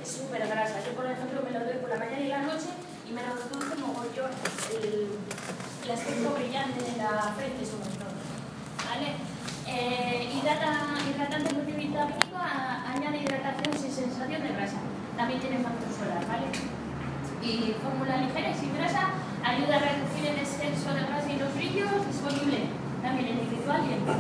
súper grasa. Yo, por ejemplo, me lo doy por la mañana y la noche y me lo reduce mogollón el aspecto brillante de la frente, sobre todo. ¿Vale? Hidratante multivitamínico, añade hidratación sin sensación de grasa. También tiene factor solar, ¿vale? Y fórmula ligera y sin grasa, ayuda a reducir el exceso de grasa y los brillos, disponible también en individual y en par.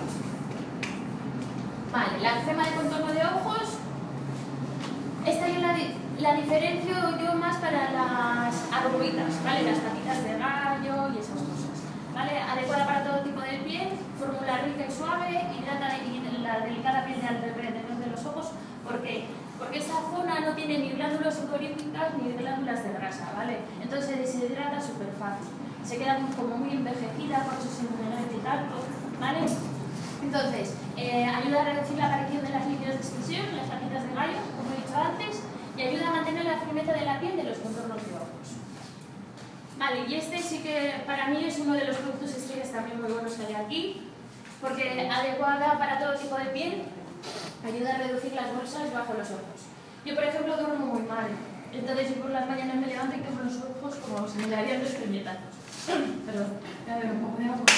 Vale, la crema de contorno de ojos, esta yo la diferencio yo más para las arruguitas, ¿vale? Las patitas de gallo y esas cosas, ¿vale? Adecuada para todo tipo de piel, fórmula rica y suave, hidrata la delicada piel de alrededor de los ojos, porque esa zona no tiene ni glándulas sudoríficas ni glándulas de grasa, ¿vale? Entonces se deshidrata súper fácil, se queda como muy envejecida, por eso se envenena tanto, ¿vale? Entonces, ayuda a reducir la aparición de las líneas de expresión, las patitas de gallo, como he dicho antes, y ayuda a mantener la firmeza de la piel de los contornos de ojos. Vale, y este sí que para mí es uno de los productos estrellas también muy buenos que hay aquí, porque adecuada para todo tipo de piel, ayuda a reducir las bolsas bajo los ojos. Yo, por ejemplo, duermo muy mal, entonces yo por las mañanas me levanto y tengo los ojos como si me darían dos puñetazos. Perdón, voy a ver un poco de agua.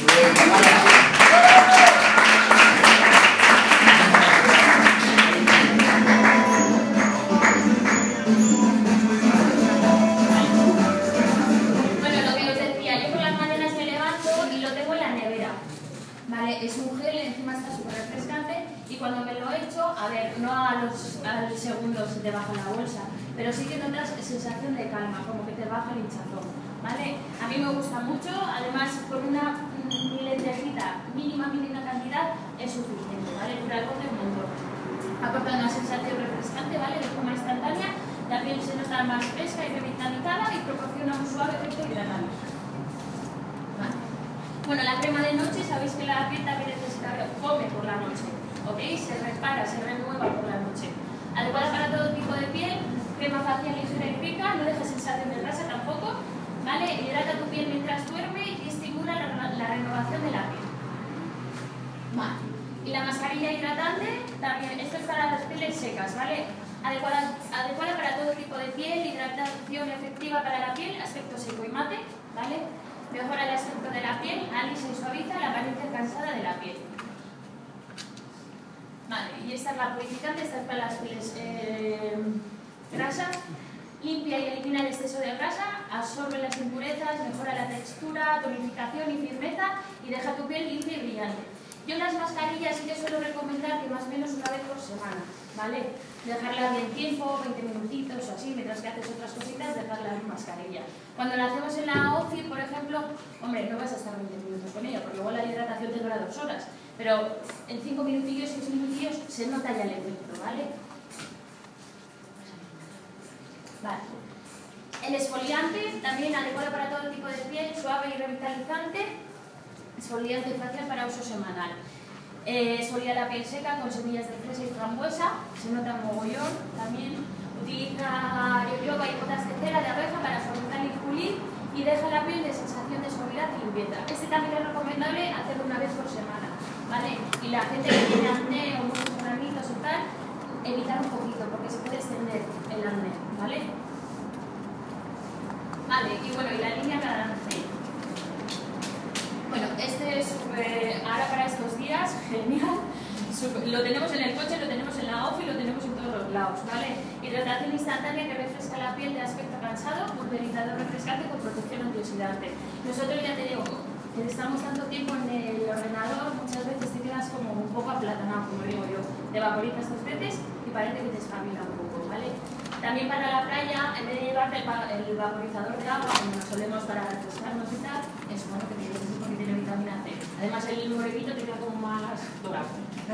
Vale, es un gel, encima está súper refrescante y cuando me lo echo, a ver, no al segundo se te baja la bolsa, pero sí que notas sensación de calma, como que te baja el hinchazón, ¿vale? A mí me gusta mucho, además con una mililitrecita, mínima cantidad, es suficiente, ¿vale? Dura el bote un montón. Aporta una sensación refrescante, ¿vale? De forma instantánea, la piel se nota más fresca y revitalizada y proporciona un suave efecto hidratante. Bueno, la crema de noche, sabéis que la piel también necesita come por la noche, ¿ok? Se repara, se renueva por la noche. Adecuada para todo tipo de piel, crema facial ligera y rica, no deja sensación de grasa tampoco, ¿vale? Hidrata tu piel mientras duerme y estimula la renovación de la piel. Vale. Y la mascarilla hidratante, también, esto es para las pieles secas, ¿vale? Adecuada para todo tipo de piel, hidratación efectiva para la piel, aspecto seco y mate, ¿vale? Mejora el aspecto de la piel, alisa y suaviza la apariencia cansada de la piel. Vale, y esta es la purificante, esta es para las pieles grasas. Limpia y elimina el exceso de grasa, absorbe las impurezas, mejora la textura, tonificación y firmeza y deja tu piel limpia y brillante. Yo las mascarillas sí que suelo recomendar que más o menos una vez por semana, ¿vale? Dejarla bien tiempo, 20 minutitos o así, mientras que haces otras cositas, dejarla en mascarilla. Cuando la hacemos en la OFI, por ejemplo, hombre, no vas a estar 20 minutos con ella, porque igual la hidratación te dura 2 horas, pero en 5 minutillos, 6 minutillos se nota ya el efecto, ¿vale? Vale. El exfoliante, también adecuado para todo tipo de piel, suave y revitalizante. Exfoliante facial para uso semanal. Exfolia la piel seca con semillas de fresa y frambuesa, se nota mogollón también. Utiliza yoyoba y gotas de cera de abeja para suavizar y pulir y deja la piel de sensación de suavidad y limpieza. Este también es recomendable hacerlo una vez por semana, ¿vale? Y la gente que tiene acné o muchos granitos y tal, evitar un poquito porque se puede extender el acné, ¿vale? Vale, y bueno, y la línea Cadence. Bueno, este es ahora para estos días, genial. Lo tenemos en el coche, lo tenemos en la OFI, lo tenemos en todos los lados, ¿vale? Hidratación instantánea que refresca la piel de aspecto cansado, pulverizador refrescante con protección antioxidante. Nosotros, ya te digo, que estamos tanto tiempo en el ordenador, muchas veces te quedas como un poco aplatanado, como digo yo. Te vaporizas 2 veces y parece que te espabila un poco, ¿vale? También para la playa, en vez de llevarte el vaporizador de agua, como nos solemos para refrescarnos y tal, es bueno que tienes porque tiene vitamina C. Además, el morenito te queda como más dorado.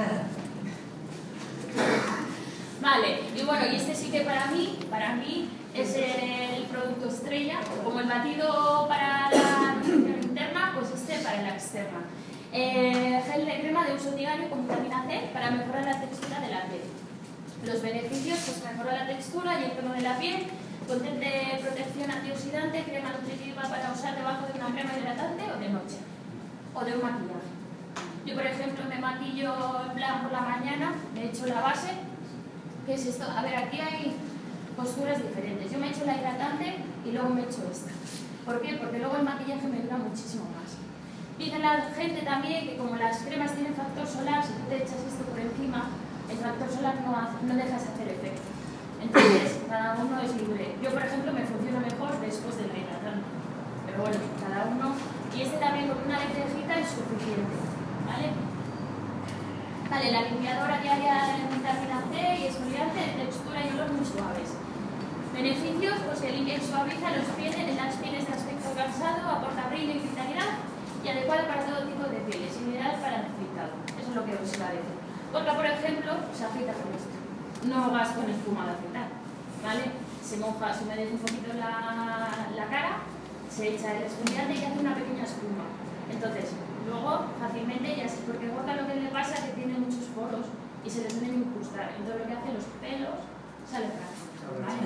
Vale, y bueno, y este sí que para mí es el producto estrella, como el batido para la nutrición interna, pues este para la externa. Gel de crema de uso diario con vitamina C para mejorar la textura de la piel. Los beneficios, pues mejora la textura y el tono de la piel, contiene protección antioxidante, crema nutritiva para usar debajo de una crema hidratante o de noche, o de un maquillaje. Yo, por ejemplo, me maquillo en plan por la mañana, me echo la base, ¿qué es esto? A ver, aquí hay posturas diferentes. Yo me he hecho la hidratante y luego me he hecho esta. ¿Por qué? Porque luego el maquillaje me dura muchísimo más. Dice la gente también que como las cremas tienen factor solar, si tú te echas esto por encima, el factor solar no dejas hacer efecto. Entonces, cada uno es libre. Yo, por ejemplo, me funciona mejor después de la hidratante. Pero bueno, cada uno... Y este también con una lentejita es suficiente, ¿vale? Vale, la limpiadora diaria de vitamina C y exfoliante de textura y olor muy suaves. Beneficios, pues que limpia y suaviza las pieles de aspecto cansado, aporta brillo y vitalidad y adecuado para todo tipo de pieles, ideal para el afeitado. Eso es lo que os iba a decir. Porque, por ejemplo, se afeita con esto. No vas con espuma de afeitar, ¿vale? Se moja, se humedece un poquito la cara, se echa el exfoliante y hace una pequeña espuma. Entonces, luego fácilmente ya sé, porque Gorka lo que le pasa es que tiene muchos poros y se les suelen incrustar. Entonces lo que hace los pelos salen rápido, ¿vale?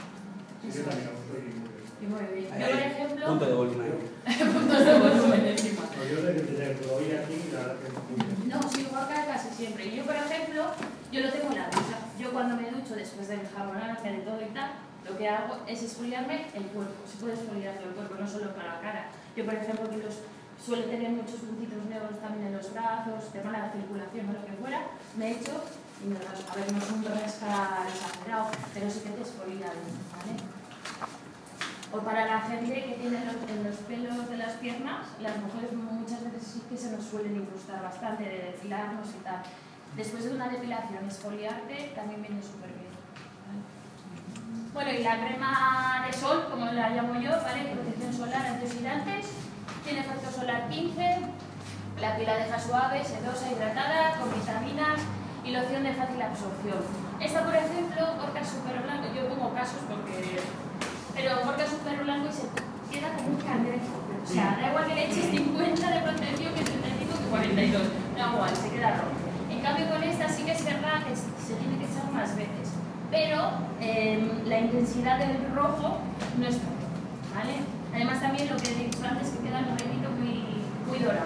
Y muy bien. Yo, por ejemplo... Punto de volumen. Puntos de volumen encima. Yo sé que te lo oí aquí y la verdad que... No, sí, Gorka casi siempre. Y yo, por ejemplo, yo lo tengo en la ducha. Yo cuando me ducho después de enjabonarme de todo y tal, lo que hago es exfoliarme el cuerpo. Se puede exfoliar todo el cuerpo, no solo para la cara. Yo, por ejemplo, que suele tener muchos puntitos negros también en los brazos, tema de la circulación o lo que fuera, me he hecho y me rasco. A ver, no es un rasca exagerado, pero sí que te exfolia bien, ¿vale? O para la gente que tiene en los pelos de las piernas, las mujeres muchas veces sí que se nos suelen incrustar bastante de depilarnos y tal. Después de una depilación, exfoliarte también viene súper bien. ¿Vale? Bueno, y la crema de sol, como la llamo yo, ¿vale? Protección solar, antioxidantes, tiene factor solar 15, la piel la deja suave, sedosa, hidratada, con vitaminas y loción de fácil absorción. Esta, por ejemplo, Gorka Super Blanco, yo pongo casos porque... Pero Gorka Super Blanco y se queda como un cangrejo. O sea, da igual que le eches 50 de protección que 35 que 42. Da igual, se queda rojo. En cambio con esta sí que es verdad que se tiene que echar más veces. Pero la intensidad del rojo no es tanto, ¿vale? Además también lo que he dicho antes, que queda el morenito muy dorado.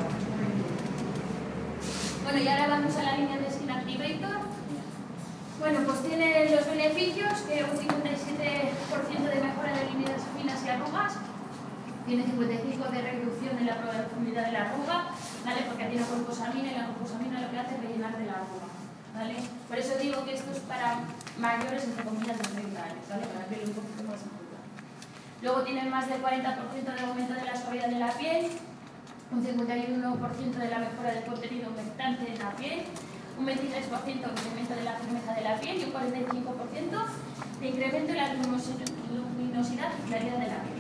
Bueno, y ahora vamos a la línea de Skin Activator. Bueno, pues tiene los beneficios, que un 57% de mejora de líneas finas y arrugas, tiene 55% de reducción de la profundidad de la arruga, ¿vale? Porque tiene glucosamina y la glucosamina lo que hace es rellenar de la arruga, ¿vale? Por eso digo que esto es para mayores, entre comillas, de 30 años, ¿vale? Para la piel un poquito más adulta. Luego tiene más del 40% de aumento de la suavidad de la piel, un 51% de la mejora del contenido humectante en la piel, un 23% de incremento de la firmeza de la piel y un 45% de incremento en la luminosidad y claridad de la piel.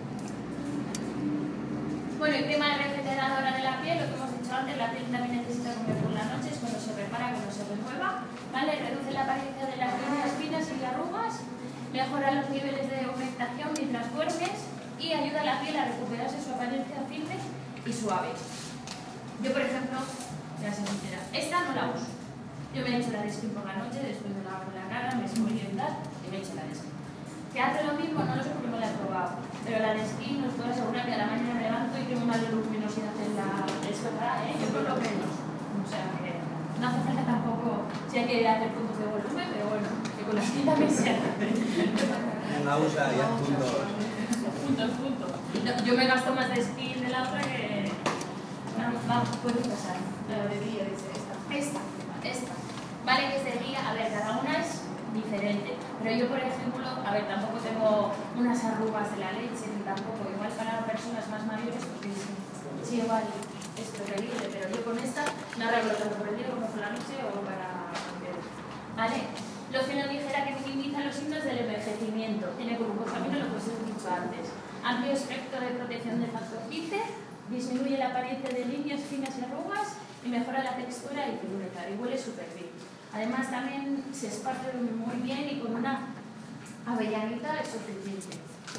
Bueno, y crema regeneradora de la piel, lo que hemos dicho antes, la piel también necesita comer por las noches, cuando se repara, cuando se renueva, ¿vale? Reduce la apariencia de las líneas finas y arrugas, mejora los niveles de humectación mientras duermes y ayuda a la piel a recuperarse su apariencia firme y suave. Yo, por ejemplo, voy a ser sincera, esta no la uso. Yo me he hecho la de Skin por la noche, después me lavo la cara, me exfolio y tal, y me he hecho la de Skin. ¿Que hace lo mismo? No lo sé porque no la he probado. Pero la de Skin os puedo asegurar que a la mañana me levanto y tengo una luminosidad en la... Es verdad, ¿eh? Yo por lo menos. O sea que no hace falta tampoco, si hay que hacer puntos de volumen, pero bueno, que con la Skin también se hace. Una usa y haz puntos. Puntos. Yo me gasto más de Skin de la otra que... Vamos, puede pasar. La de día, dice esta. Vale, que es de día, a ver, cada una es diferente. Pero yo, por ejemplo, a ver, tampoco tengo unas arrugas de la leche, ni tampoco. Igual para personas más mayores, porque sí, igual es preferible. Pero yo con esta no arreglo tanto por el día como por la noche o para... ¿Vale? Loción ligera que minimiza los signos del envejecimiento. Tiene glucosamina, lo que os he dicho antes. Amplio espectro de protección del factor 15. Disminuye la apariencia de líneas finas y arrugas y mejora la textura y firmeza. Y huele súper bien. Además también se esparce muy bien y con una avellanita es suficiente.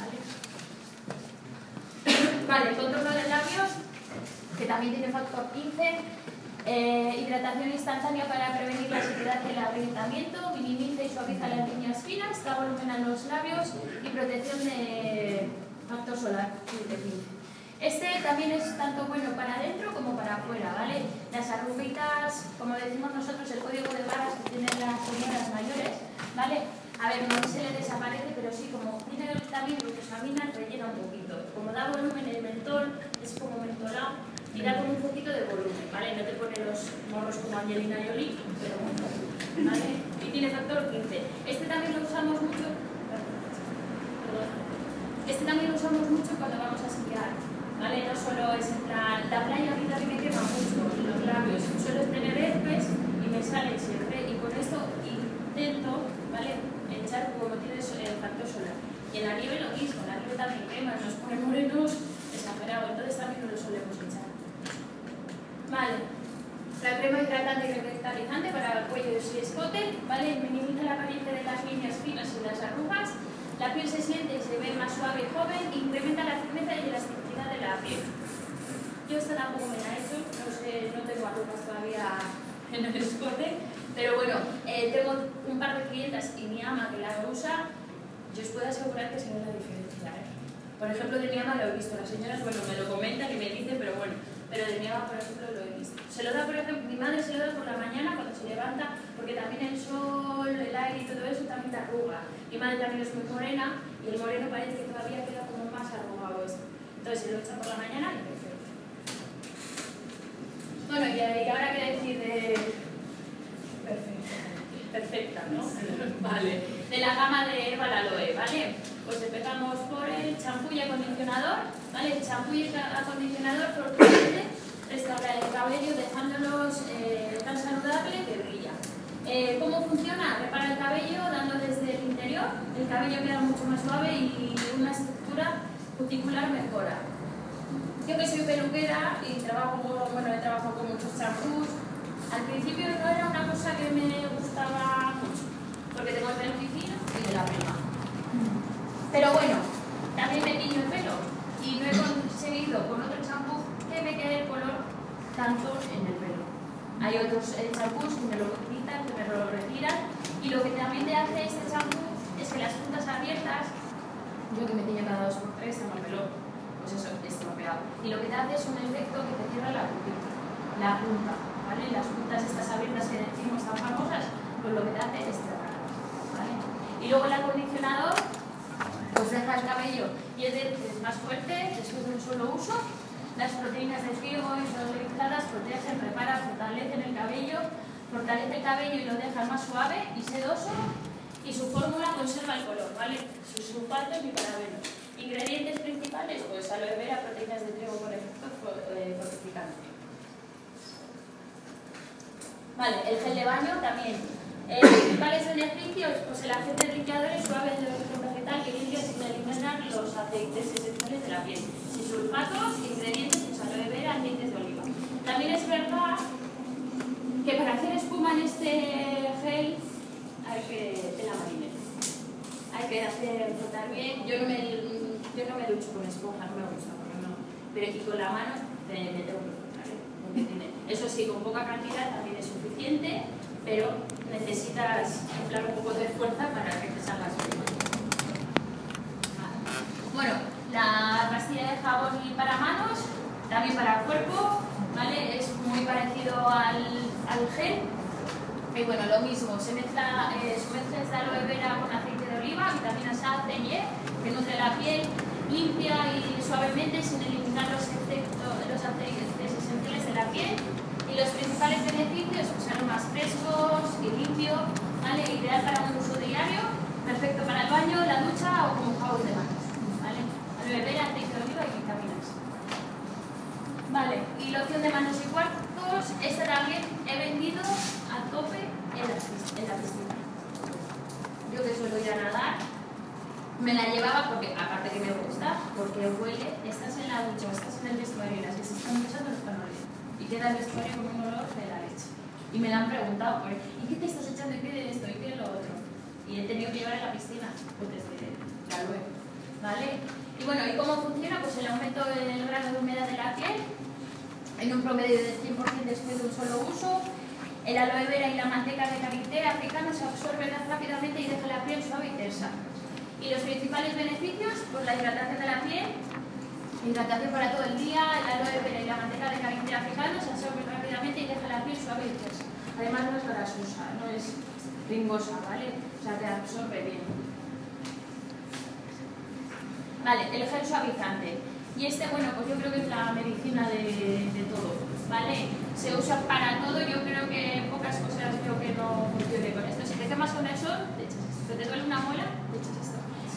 Vale, contorno de labios, que también tiene factor 15. Hidratación instantánea para prevenir la sequedad y el agrietamiento. Minimiza y suaviza las líneas finas. Da volumen a los labios y protección de factor solar de 15. Este también es tanto bueno para adentro como para afuera, ¿vale? Las arruguitas, como decimos nosotros, el código de barras que tienen las señoras mayores, ¿vale? A ver, no se le desaparece, pero sí, como tiene también glucosamina, rellena un poquito. Como da volumen el mentol, es como mentolado y da como un poquito de volumen, ¿vale? No te pone los morros como Angelina Jolie, pero bueno, ¿vale? Y tiene factor 15. Este también lo usamos mucho. Este también lo usamos mucho cuando vamos a esquiar, ¿vale? No solo es en plan, la playa a mí también me quema mucho los labios, suelo tener herpes y me sale siempre, y con esto intento, ¿vale? Echar como tienes el factor solar. Y en la nieve lo mismo, la nieve también quema, nos pone morenos exagerado, entonces también no lo solemos echar. Vale, la crema hidratante y revitalizante para cuellos y escote, ¿vale? Minimiza la apariencia de las líneas finas y las arrugas. La piel se siente y se ve más suave y joven, incrementa la firmeza y elasticidad de la piel. Yo esta tampoco me la he hecho, no sé, no tengo arrugas todavía en el escote, pero bueno, tengo un par de clientas y mi ama que la usa, yo os puedo asegurar que se ve la diferencia, ¿eh? Por ejemplo, de mi ama lo he visto, las señoras, bueno, me lo comentan y me dicen, pero bueno, pero de mi ama, por ejemplo, lo he visto. Se lo da, por ejemplo, mi madre se lo da por la mañana cuando se levanta, porque también el sol, el aire y todo eso también te arruga. Mi madre también es muy morena y el moreno parece que todavía queda como más arrugado esto. Entonces se lo echa por la mañana y perfecto. Bueno, y ahora qué decir de... Perfecta, ¿no? Vale. De la gama de Herbal Aloe, ¿vale? Pues empezamos por el champú y acondicionador, ¿vale? El champú y acondicionador fortalece, restaura el cabello dejándolos tan saludable que brilla. ¿Cómo funciona? Repara el cabello dando desde el interior, el cabello queda mucho más suave y una estructura cuticular mejora. Yo que soy peluquera y trabajo, bueno, he trabajado con muchos champús. Al principio no era una cosa que me gustaba mucho, porque tengo el pelo muy fino y de la prima. Pero bueno, también me tiño el pelo y no he conseguido con otro champú que me quede el color tanto en el pelo. Hay otros champús que me lo quitan, que me lo retiran, y lo que también te hace este champú es que las puntas abiertas, yo que me tiño cada 2 por 3, tengo el pelo, pues eso, estropeado. Y lo que te hace es un efecto que te cierra la puntita, la punta. ¿Vale? Las puntas estas abiertas que decimos tan famosas, pues lo que te hace es cerrar, ¿vale? Y luego el acondicionador, pues deja el cabello y es más fuerte después de un solo uso. Las proteínas de trigo hidrolizadas protegen, reparan, fortalecen el cabello, fortalece el cabello y lo deja más suave y sedoso, y su fórmula conserva el color, ¿vale? Sus sulfatos y parabenos. Ingredientes principales, pues aloe vera, proteínas de trigo con efecto fortificante. Vale, el gel de baño también. Principales beneficios, pues el aceite limpiador es suave de origen vegetal que limpia sin eliminar los aceites esenciales de la piel. Sin sulfatos, ingredientes, pues aloe vera, aceites de oliva. También es verdad que para hacer espuma en este gel hay que tener marinero. Hay que hacer frotar bien. Yo no me ducho con esponja, no me gusta, porque no. Pero y con la mano me tengo que frotar, ¿eh? Eso sí, con poca cantidad también es suficiente, pero necesitas emplear un poco de fuerza para que te salgas bien. Bueno, la pastilla de jabón y para manos, también para el cuerpo, ¿vale? Es muy parecido al gel. Y bueno, lo mismo, se mezcla de aloe vera con aceite de oliva, vitamina A, C y E, que nutre la piel, limpia y suavemente sin eliminar los aceites esenciales de la piel. Y los principales beneficios pues, son más frescos y limpio, ¿vale? Ideal para un uso diario, perfecto para el baño, la ducha o como jabón de manos, ¿vale? Aloe vera, aceite de oliva y vitaminas. Vale, y loción de manos y cuartos, esta también he vendido a tope en la piscina. Yo que suelo ir a nadar, me la llevaba porque, aparte que me gusta, porque huele, estás en la ducha, estás en el vestuario y las que se están duchando no están oliendo. Y queda el vestuario con un olor de la leche. Y me la han preguntado, pues, ¿y qué te estás echando? ¿Y qué de esto? ¿Y qué de lo otro? Y he tenido que llevar a la piscina, pues desde la luego, ¿vale? Y bueno, ¿y cómo funciona? Pues el aumento del grado de humedad de la piel, en un promedio del 100% después de un solo uso. El aloe vera y la manteca de karité africano se absorben rápidamente y dejan la piel suave y tersa. Y los principales beneficios, pues la hidratación de la piel, hidratación para todo el día, el aloe vera y la manteca de karité africano se absorben rápidamente y dejan la piel suave y tersa. Además no es grasosa, no es ringosa, ¿vale? O sea, te absorbe bien. Vale, el gel suavizante. Y este, bueno, pues yo creo que es la medicina de todo, ¿vale? Se usa para todo, yo creo que pocas cosas creo que no funcione con esto. Si te quemas con el sol, te echas esto. Que te duele una muela, te echas esto.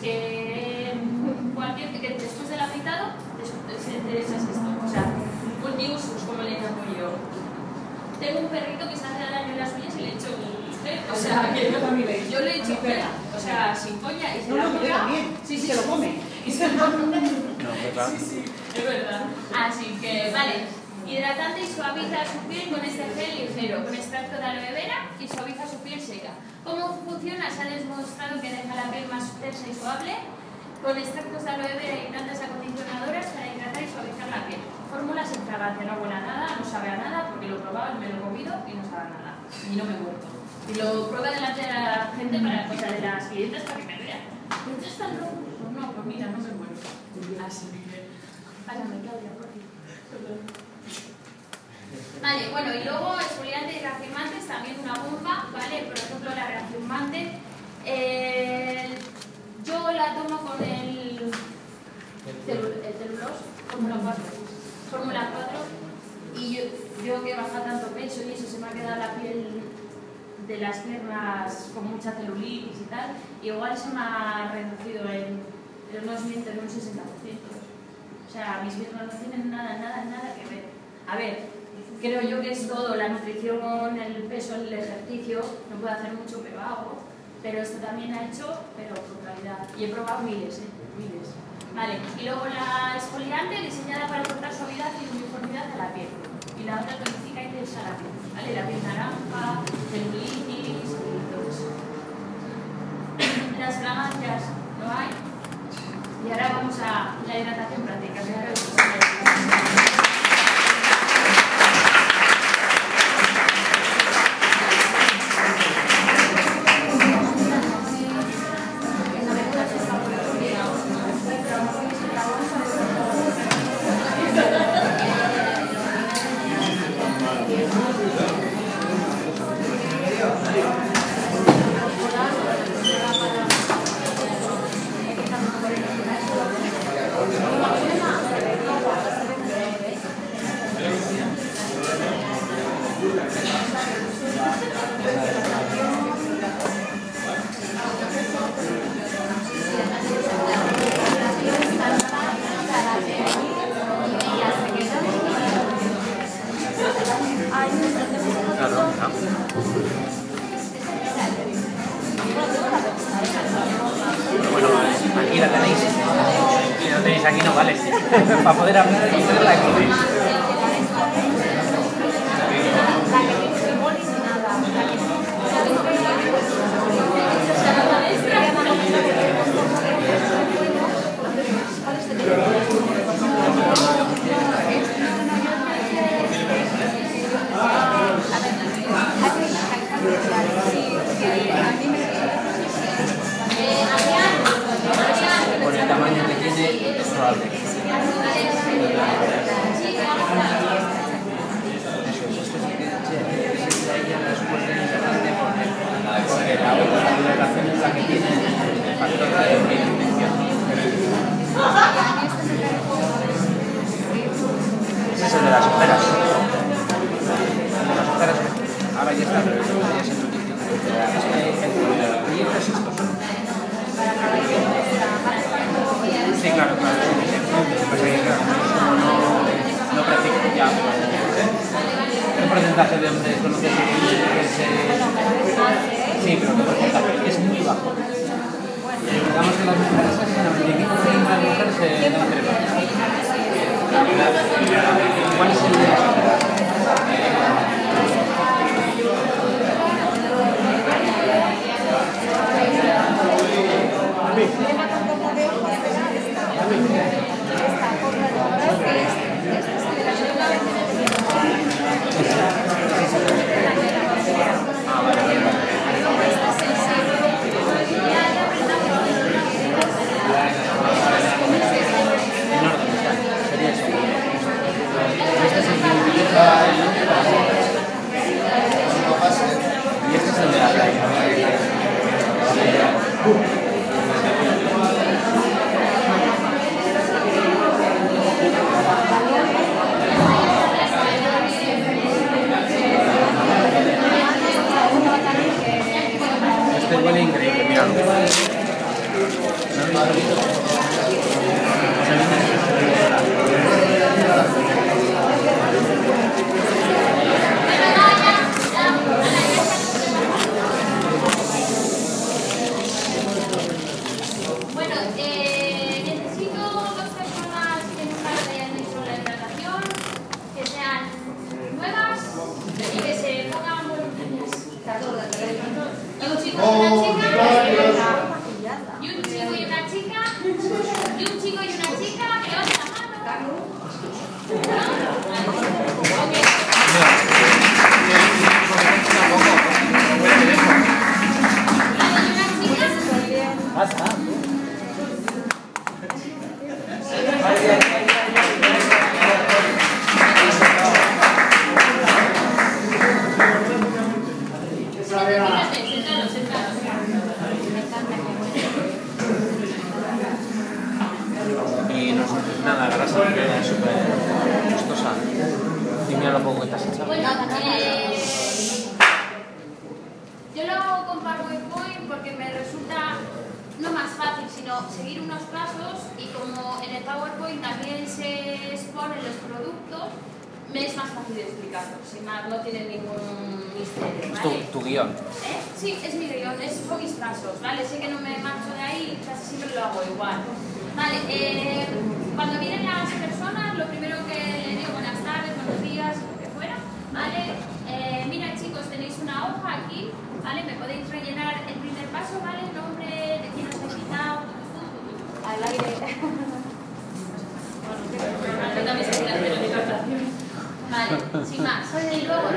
Que después del afeitado, te echas esto. O sea, multiusos, como le llamo yo. Tengo un perrito que se hace daño en las uñas y le echo gel. O sea, que yo le echo gel. O sea, sin coña y se la pega. Sí, sí, se lo come. Y se lo come. No, pues claro. Sí, sí, es verdad. Así que, vale. Hidratante y suaviza su piel con este gel ligero, con extracto de aloe vera y suaviza su piel seca. ¿Cómo funciona? Se ha demostrado que deja la piel más tersa y suave, con extractos de aloe vera y plantas acondicionadoras para hidratar y suavizar la piel. Fórmula sin fragancia, no huele a nada, no sabe a nada, porque lo he probado, me lo he comido y no sabe a nada. Y no me he muerto. Y lo prueba delante de la gente, de las clientes, para que me vean. ¿No estás tan loco? Pues no, pues mira, no me muero. Así que... Hágame, Claudia, por favor. Vale, bueno, y luego exfoliante y reafirmantes, también una bomba, ¿vale? Por ejemplo, la reafirmante, yo la tomo con el celulos, Fórmula 4, y yo que baja tanto peso y eso, se me ha quedado la piel de las piernas con mucha celulitis y tal, y igual se me ha reducido en unos 60%. O sea, mis piernas no tienen nada que ver. A ver, creo yo que es todo, la nutrición, el peso, el ejercicio, no puedo hacer mucho, pero hago. Pero esto también ha hecho, pero con calidad. Y he probado miles. Vale, y luego la exfoliante diseñada para aportar suavidad y uniformidad a la piel. Y la otra tonifica y tensa la piel. ¿Vale? La piel naranja, celulitis, todo eso. Las fragancias no hay. Y ahora vamos a la hidratación práctica. Bueno, aquí la tenéis. Si no tenéis aquí no vale. Para poder abrirla aquí. Por el tamaño que tiene, es suave. Porque la otra hidratación es la que tiene el factor de dimensión. Ese es el de las ojeras. El de las ojeras, ahora ya está, pero ya se utiliza. Y este es esto. Sí, claro. Pues ahí, claro, no practico ya. ¿Qué porcentaje de hombres conoces que se...? Sí, pero ¿qué porcentaje? Es muy bajo. Digamos que las mujeres casi el 95% de las mujeres se dan crema. ¿Cuál es el de las ojeras? Sería eso. Este es el que utiliza huele increíble, mira. Bueno, necesito 2 personas que nunca lo hayan hecho la hidratación, que sean nuevas y que se pongan voluntarias. Y un chico y una chica, y un chico y una chica, y un chico y una chica, que levanten la mano. Ok. Y no, nada, grasa es súper gustosa. Y mira lo poco que te has echado. Bueno, yo lo hago con PowerPoint porque me resulta no más fácil, sino seguir unos pasos, y como en el PowerPoint también se exponen los productos, me es más fácil de explicarlo, sin más, no tiene ningún misterio, ¿vale? Tu guión. Sí, es mi guión, es con mis pasos, ¿vale? Sé que no me marcho de ahí, casi siempre lo hago igual. Vale, cuando vienen las personas, lo primero que les digo, buenas tardes, buenos días, lo que fuera, ¿vale? Mira, chicos, tenéis una hoja aquí, ¿vale? Me podéis rellenar el primer paso, ¿vale? El nombre de quién os ha invitado, al aire. Bueno, también se quiere hacer la hidratación. Vale, sin más. Y luego...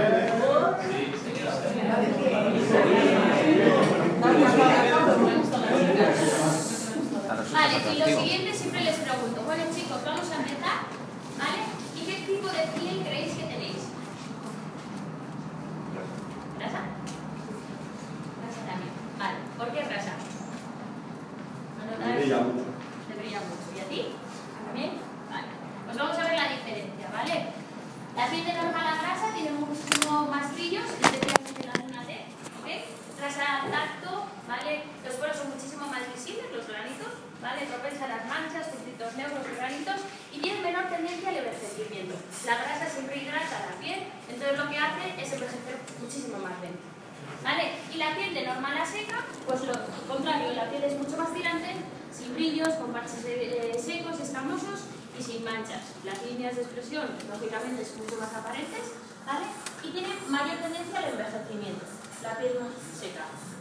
Vale, y lo siguiente siempre les pregunto, bueno chicos, vamos a empezar, ¿vale? ¿Y qué tipo de piel creéis que tenéis? ¿Grasa? Grasa también. Vale, ¿por qué grasa? Me brilla mucho. Te brilla mucho. ¿Y a ti? ¿También? Vale. Pues vamos a ver la diferencia, ¿vale? La piel de normal a grasa tiene muchísimo más brillos, especialmente la zona D, ¿ok? Grasa tacto, ¿vale? Los poros son muchísimo más visibles, los granitos, ¿vale? Propensa a las manchas, puntitos negros, granitos, y tienen menor tendencia al envejecimiento. La grasa siempre hidrata la piel, entonces lo que hace es envejecer muchísimo más lento, ¿vale? Y la piel de normal a seca, pues lo contrario, la piel es mucho más tirante, sin brillos, con parches secos, escamosos y sin manchas. Las líneas de expresión, lógicamente, son mucho más aparentes, ¿vale? Y tiene mayor tendencia al envejecimiento, la piel más seca.